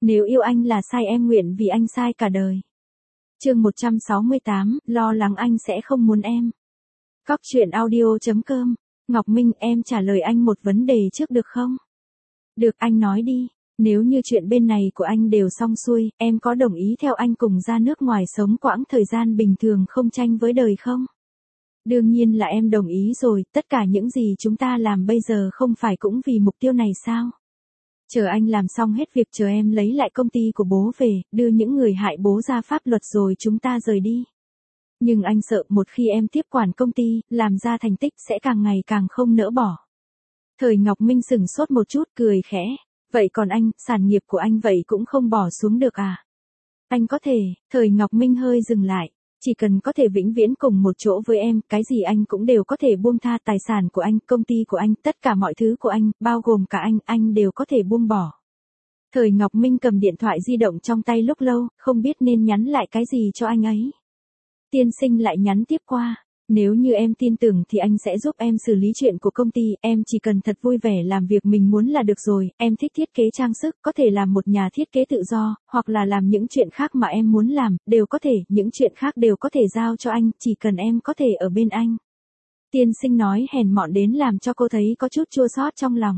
Nếu yêu anh là sai em nguyện vì anh sai cả đời. Chương 168, lo lắng anh sẽ không muốn em. Cóc truyện audio.com. Ngọc Minh, em trả lời anh một vấn đề trước được không? Được, anh nói đi. Nếu như chuyện bên này của anh đều xong xuôi, em có đồng ý theo anh cùng ra nước ngoài sống quãng thời gian bình thường không tranh với đời không? Đương nhiên là em đồng ý rồi, tất cả những gì chúng ta làm bây giờ không phải cũng vì mục tiêu này sao? Chờ anh làm xong hết việc, chờ em lấy lại công ty của bố về, đưa những người hại bố ra pháp luật rồi chúng ta rời đi. Nhưng anh sợ một khi em tiếp quản công ty, làm ra thành tích sẽ càng ngày càng không nỡ bỏ. Thời Ngọc Minh sửng sốt một chút, cười khẽ. Vậy còn anh, sản nghiệp của anh vậy cũng không bỏ xuống được à? Anh có thể, Thời Ngọc Minh hơi dừng lại. Chỉ cần có thể vĩnh viễn cùng một chỗ với em, cái gì anh cũng đều có thể buông tha, tài sản của anh, công ty của anh, tất cả mọi thứ của anh, bao gồm cả anh đều có thể buông bỏ. Thời Ngọc Minh cầm điện thoại di động trong tay lúc lâu, không biết nên nhắn lại cái gì cho anh ấy. Tiên sinh lại nhắn tiếp qua. Nếu như em tin tưởng thì anh sẽ giúp em xử lý chuyện của công ty, em chỉ cần thật vui vẻ làm việc mình muốn là được rồi, em thích thiết kế trang sức, có thể làm một nhà thiết kế tự do, hoặc là làm những chuyện khác mà em muốn làm, đều có thể, những chuyện khác đều có thể giao cho anh, chỉ cần em có thể ở bên anh. Tiên sinh nói hèn mọn đến làm cho cô thấy có chút chua xót trong lòng.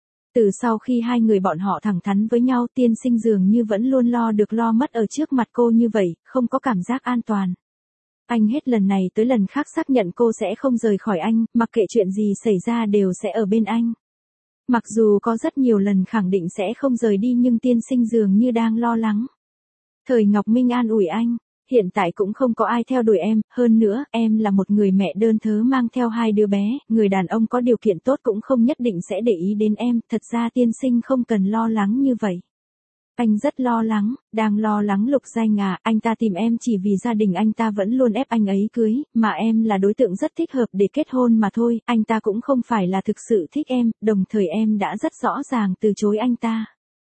Từ sau khi hai người bọn họ thẳng thắn với nhau, tiên sinh dường như vẫn luôn lo được lo mất ở trước mặt cô như vậy, không có cảm giác an toàn. Anh hết lần này tới lần khác xác nhận cô sẽ không rời khỏi anh, mặc kệ chuyện gì xảy ra đều sẽ ở bên anh. Mặc dù có rất nhiều lần khẳng định sẽ không rời đi nhưng tiên sinh dường như đang lo lắng. Thời Ngọc Minh an ủi anh, hiện tại cũng không có ai theo đuổi em, hơn nữa, em là một người mẹ đơn thớ mang theo 2 đứa bé, người đàn ông có điều kiện tốt cũng không nhất định sẽ để ý đến em, thật ra tiên sinh không cần lo lắng như vậy. Anh rất lo lắng, đang lo lắng Lục Danh à, anh ta tìm em chỉ vì gia đình anh ta vẫn luôn ép anh ấy cưới, mà em là đối tượng rất thích hợp để kết hôn mà thôi, anh ta cũng không phải là thực sự thích em, đồng thời em đã rất rõ ràng từ chối anh ta.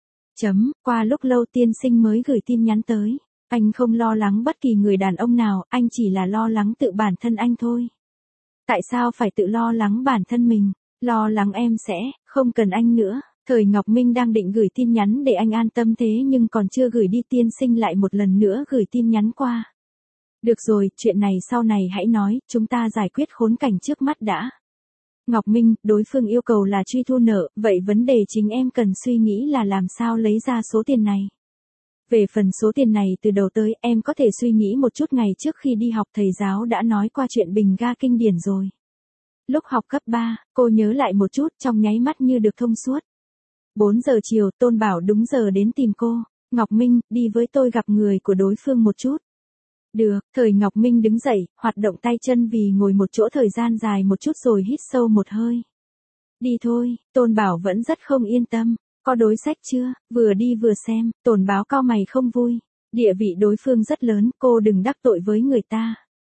Qua lúc lâu tiên sinh mới gửi tin nhắn tới, anh không lo lắng bất kỳ người đàn ông nào, anh chỉ là lo lắng tự bản thân anh thôi. Tại sao phải tự lo lắng bản thân mình, lo lắng em sẽ, không cần anh nữa. Thời Ngọc Minh đang định gửi tin nhắn để anh an tâm thế nhưng còn chưa gửi đi tiên sinh lại một lần nữa gửi tin nhắn qua. Được rồi, chuyện này sau này hãy nói, chúng ta giải quyết khốn cảnh trước mắt đã. Ngọc Minh, đối phương yêu cầu là truy thu nợ, vậy vấn đề chính em cần suy nghĩ là làm sao lấy ra số tiền này. Về phần số tiền này từ đầu tới, em có thể suy nghĩ một chút, ngày trước khi đi học thầy giáo đã nói qua chuyện bình ga kinh điển rồi. Lúc học cấp 3, cô nhớ lại một chút trong nháy mắt như được thông suốt. 4 giờ chiều, Tôn Bảo đúng giờ đến tìm cô. Ngọc Minh, đi với tôi gặp người của đối phương một chút. Được, Thời Ngọc Minh đứng dậy, hoạt động tay chân vì ngồi một chỗ thời gian dài một chút rồi hít sâu một hơi. Đi thôi, Tôn Bảo vẫn rất không yên tâm. Có đối sách chưa? Vừa đi vừa xem, Tôn Bảo cau mày không vui. Địa vị đối phương rất lớn, cô đừng đắc tội với người ta.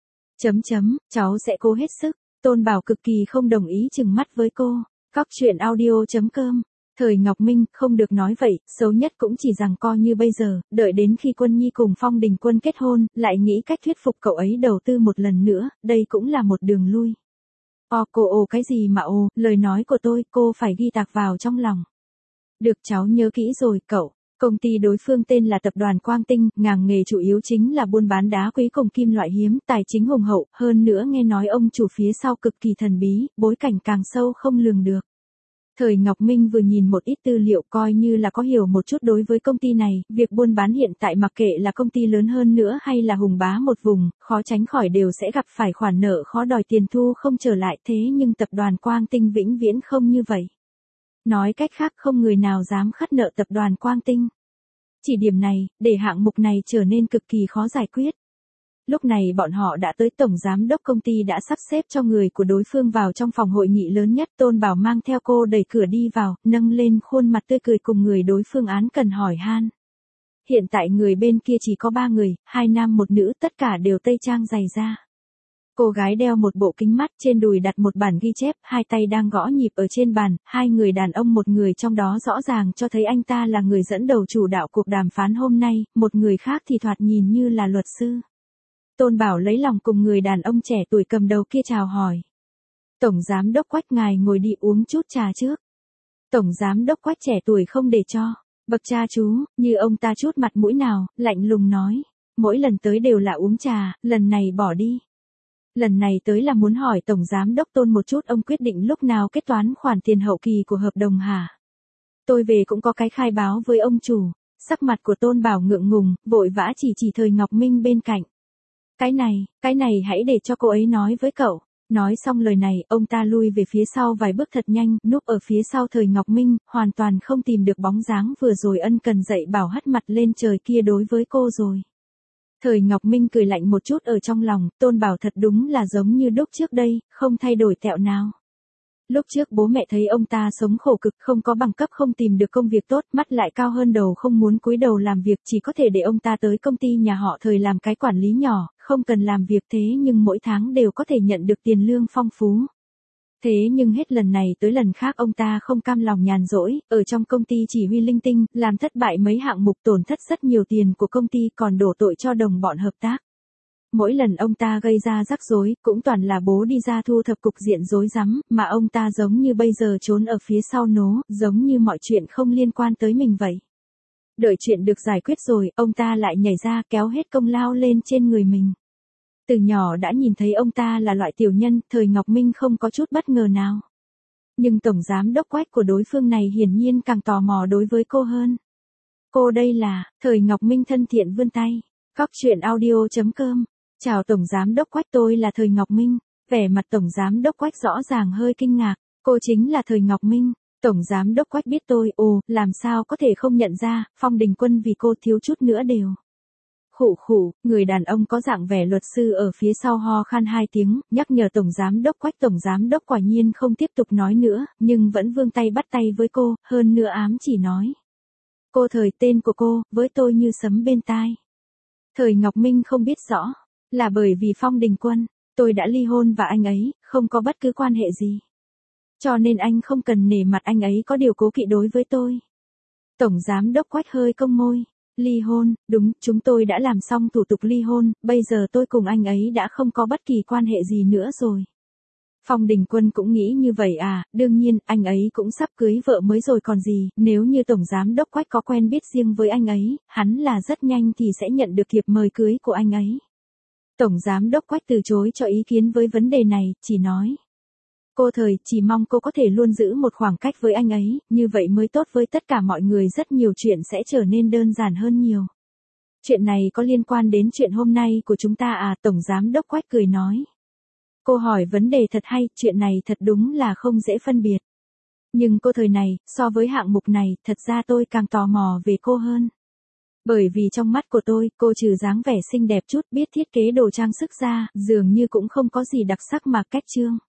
Cháu sẽ cố hết sức. Tôn Bảo cực kỳ không đồng ý, chừng mắt với cô. Cóc truyện audio.com. Thời Ngọc Minh, không được nói vậy, xấu nhất cũng chỉ giằng co như bây giờ, đợi đến khi Quân Nhi cùng Phong Đình Quân kết hôn, lại nghĩ cách thuyết phục cậu ấy đầu tư một lần nữa, đây cũng là một đường lui. Cô cái gì mà lời nói của tôi, cô phải ghi tạc vào trong lòng. Được, cháu nhớ kỹ rồi, cậu. Công ty đối phương tên là Tập đoàn Quang Tinh, ngành nghề chủ yếu chính là buôn bán đá quý cùng kim loại hiếm, tài chính hùng hậu, hơn nữa nghe nói ông chủ phía sau cực kỳ thần bí, bối cảnh càng sâu không lường được. Thời Ngọc Minh vừa nhìn một ít tư liệu coi như là có hiểu một chút đối với công ty này, việc buôn bán hiện tại mặc kệ là công ty lớn hơn nữa hay là hùng bá một vùng, khó tránh khỏi đều sẽ gặp phải khoản nợ khó đòi, tiền thu không trở lại, thế nhưng Tập đoàn Quang Tinh vĩnh viễn không như vậy. Nói cách khác, không người nào dám khắt nợ Tập đoàn Quang Tinh. Chỉ điểm này, để hạng mục này trở nên cực kỳ khó giải quyết. Lúc này bọn họ đã tới, tổng giám đốc công ty đã sắp xếp cho người của đối phương vào trong phòng hội nghị lớn nhất. Tôn Bảo mang theo cô đẩy cửa đi vào, nâng lên khuôn mặt tươi cười cùng người đối phương án cần hỏi han. Hiện tại người bên kia chỉ có 3 người, 2 nam 1 nữ, tất cả đều tây trang dày da. Cô gái đeo một bộ kính mắt, trên đùi đặt một bản ghi chép, 2 tay đang gõ nhịp ở trên bàn, 2 người đàn ông, một người trong đó rõ ràng cho thấy anh ta là người dẫn đầu chủ đạo cuộc đàm phán hôm nay, một người khác thì thoạt nhìn như là luật sư. Tôn Bảo lấy lòng cùng người đàn ông trẻ tuổi cầm đầu kia chào hỏi. Tổng giám đốc Quách, ngài ngồi đi uống chút trà trước. Tổng giám đốc Quách trẻ tuổi không để cho. Bậc cha chú, như ông ta chút mặt mũi nào, lạnh lùng nói. Mỗi lần tới đều là uống trà, lần này bỏ đi. Lần này tới là muốn hỏi Tổng Giám Đốc Tôn một chút ông quyết định lúc nào kết toán khoản tiền hậu kỳ của hợp đồng hả? Tôi về cũng có cái khai báo với ông chủ. Sắc mặt của Tôn Bảo ngượng ngùng, vội vã chỉ Thời Ngọc Minh bên cạnh. Cái này hãy để cho cô ấy nói với cậu. Nói xong lời này, ông ta lui về phía sau vài bước thật nhanh, núp ở phía sau Thời Ngọc Minh, hoàn toàn không tìm được bóng dáng vừa rồi ân cần dạy bảo hất mặt lên trời kia đối với cô rồi. Thời Ngọc Minh cười lạnh một chút ở trong lòng, Tôn Bảo thật đúng là giống như lúc trước đây, không thay đổi tẹo nào. Lúc trước bố mẹ thấy ông ta sống khổ cực, không có bằng cấp, không tìm được công việc tốt, mắt lại cao hơn đầu, không muốn cúi đầu làm việc, chỉ có thể để ông ta tới công ty nhà họ Thời làm cái quản lý nhỏ, không cần làm việc, thế nhưng mỗi tháng đều có thể nhận được tiền lương phong phú. Thế nhưng hết lần này tới lần khác ông ta không cam lòng nhàn rỗi, ở trong công ty chỉ huy linh tinh, làm thất bại mấy hạng mục, tổn thất rất nhiều tiền của công ty, còn đổ tội cho đồng bọn hợp tác. Mỗi lần ông ta gây ra rắc rối, cũng toàn là bố đi ra thu thập cục diện rối rắm, mà ông ta giống như bây giờ trốn ở phía sau nố, giống như mọi chuyện không liên quan tới mình vậy. Đợi chuyện được giải quyết rồi, ông ta lại nhảy ra kéo hết công lao lên trên người mình. Từ nhỏ đã nhìn thấy ông ta là loại tiểu nhân, Thời Ngọc Minh không có chút bất ngờ nào. Nhưng Tổng Giám Đốc Quách của đối phương này hiển nhiên càng tò mò đối với cô hơn. Cô đây là, Thời Ngọc Minh thân thiện vươn tay. Cóc truyện audio.com. Chào Tổng Giám Đốc Quách, tôi là Thời Ngọc Minh. Vẻ mặt Tổng Giám Đốc Quách rõ ràng hơi kinh ngạc. Cô chính là Thời Ngọc Minh. Tổng Giám Đốc Quách biết tôi, làm sao có thể không nhận ra, Phong Đình Quân vì cô thiếu chút nữa đều. Khụ, người đàn ông có dạng vẻ luật sư ở phía sau ho khan 2 tiếng, nhắc nhở Tổng Giám Đốc Quách. Tổng Giám Đốc quả nhiên không tiếp tục nói nữa, nhưng vẫn vươn tay bắt tay với cô, hơn nữa ám chỉ nói. Cô Thời, tên của cô, với tôi như sấm bên tai. Thời Ngọc Minh không biết rõ, là bởi vì Phong Đình Quân, tôi đã ly hôn và anh ấy, không có bất cứ quan hệ gì. Cho nên anh không cần nể mặt anh ấy có điều cố kỵ đối với tôi. Tổng Giám Đốc Quách hơi cong môi. Ly hôn, đúng, chúng tôi đã làm xong thủ tục ly hôn, bây giờ tôi cùng anh ấy đã không có bất kỳ quan hệ gì nữa rồi. Phong Đình Quân cũng nghĩ như vậy à, đương nhiên, anh ấy cũng sắp cưới vợ mới rồi còn gì, nếu như Tổng Giám Đốc Quách có quen biết riêng với anh ấy, hắn là rất nhanh thì sẽ nhận được thiệp mời cưới của anh ấy. Tổng Giám Đốc Quách từ chối cho ý kiến với vấn đề này, chỉ nói. Cô Thời, chỉ mong cô có thể luôn giữ một khoảng cách với anh ấy, như vậy mới tốt với tất cả mọi người, rất nhiều chuyện sẽ trở nên đơn giản hơn nhiều. Chuyện này có liên quan đến chuyện hôm nay của chúng ta à, Tổng Giám Đốc Quách cười nói. Cô hỏi vấn đề thật hay, chuyện này thật đúng là không dễ phân biệt. Nhưng cô Thời này, so với hạng mục này, thật ra tôi càng tò mò về cô hơn. Bởi vì trong mắt của tôi, cô trừ dáng vẻ xinh đẹp chút, biết thiết kế đồ trang sức ra, dường như cũng không có gì đặc sắc mà cách trương.